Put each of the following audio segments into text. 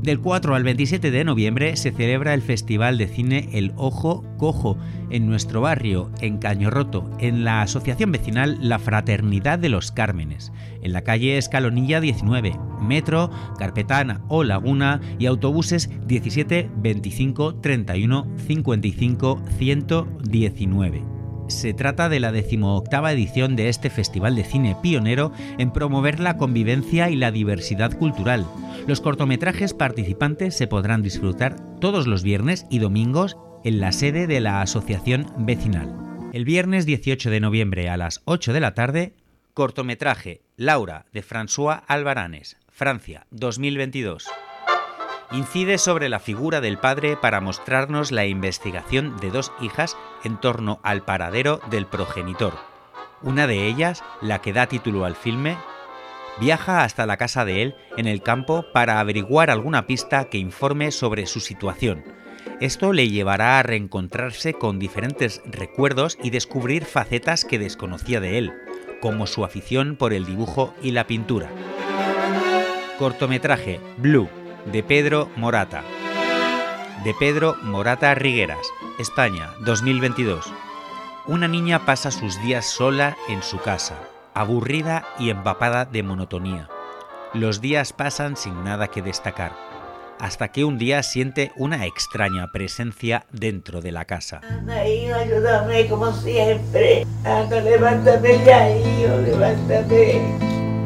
Del 4 al 27 de noviembre se celebra el Festival de Cine El Ojo Cojo en nuestro barrio, en Cañorroto, en la asociación vecinal La Fraternidad de los Cármenes, en la calle Escalonilla 19, metro, Carpetana o Laguna y autobuses 17, 25, 31, 55, 119. Se trata de la 18ª edición de este festival de cine pionero en promover la convivencia y la diversidad cultural. Los cortometrajes participantes se podrán disfrutar todos los viernes y domingos en la sede de la asociación vecinal. El viernes 18 de noviembre a las 8 de la tarde, cortometraje Laura de François Albaranes, Francia, 2022. Incide sobre la figura del padre para mostrarnos la investigación de dos hijas en torno al paradero del progenitor. Una de ellas, la que da título al filme, viaja hasta la casa de él en el campo para averiguar alguna pista que informe sobre su situación. Esto le llevará a reencontrarse con diferentes recuerdos y descubrir facetas que desconocía de él, como su afición por el dibujo y la pintura. Cortometraje Blue, de Pedro Morata. De Pedro Morata Rigueras, España, 2022. Una niña pasa sus días sola en su casa, aburrida y empapada de monotonía. Los días pasan sin nada que destacar, hasta que un día siente una extraña presencia dentro de la casa. Anda, hijo, ayúdame como siempre. Anda, levántate ya, hijo, levántate.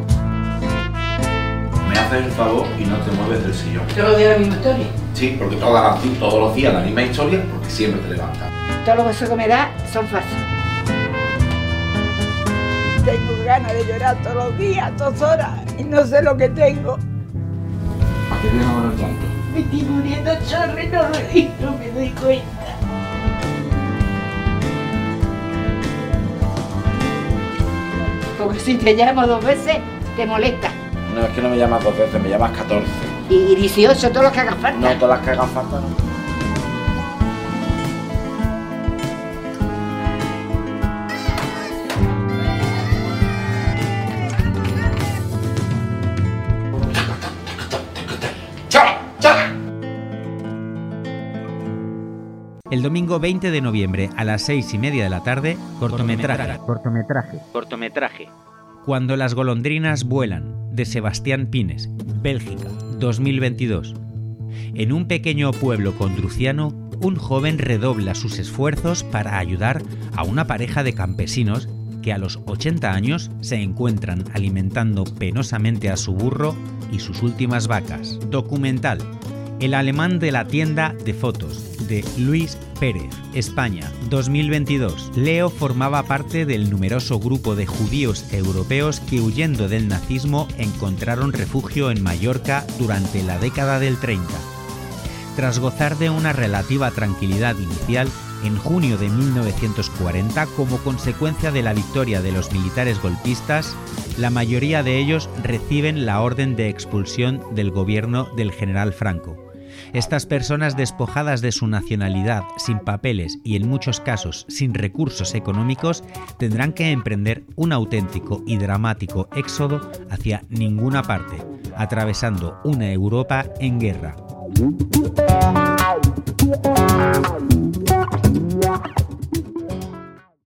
Me haces el favor y no te mueves del sillón. ¿Todos los días la misma historia? Sí, porque todos los días la misma historia, porque siempre te levantas. Todos los besos que me das son falsos. Tengo ganas de llorar todos los días, 2 horas, y no sé lo que tengo. ¿Para qué vienes a hablar tanto? Me estoy muriendo chorro y no me doy cuenta. Porque si te llamo 2 veces, te molesta. No, es que no me llamas 2 veces, me llamas 14. Y 18, todos los que hagan falta. No, todas las que hagan falta no. El domingo 20 de noviembre a las 6:30 de la tarde, cortometraje. Cuando las golondrinas vuelan, de Sebastián Pines, Bélgica, 2022. En un pequeño pueblo condruciano, un joven redobla sus esfuerzos para ayudar a una pareja de campesinos que a los 80 años se encuentran alimentando penosamente a su burro y sus últimas vacas. Documental. El alemán de la tienda de fotos, de Luis Pérez, España, 2022. Leo formaba parte del numeroso grupo de judíos europeos que, huyendo del nazismo, encontraron refugio en Mallorca durante la década del 30. Tras gozar de una relativa tranquilidad inicial, en junio de 1940, como consecuencia de la victoria de los militares golpistas, la mayoría de ellos reciben la orden de expulsión del gobierno del general Franco. Estas personas, despojadas de su nacionalidad, sin papeles y en muchos casos sin recursos económicos, tendrán que emprender un auténtico y dramático éxodo hacia ninguna parte, atravesando una Europa en guerra.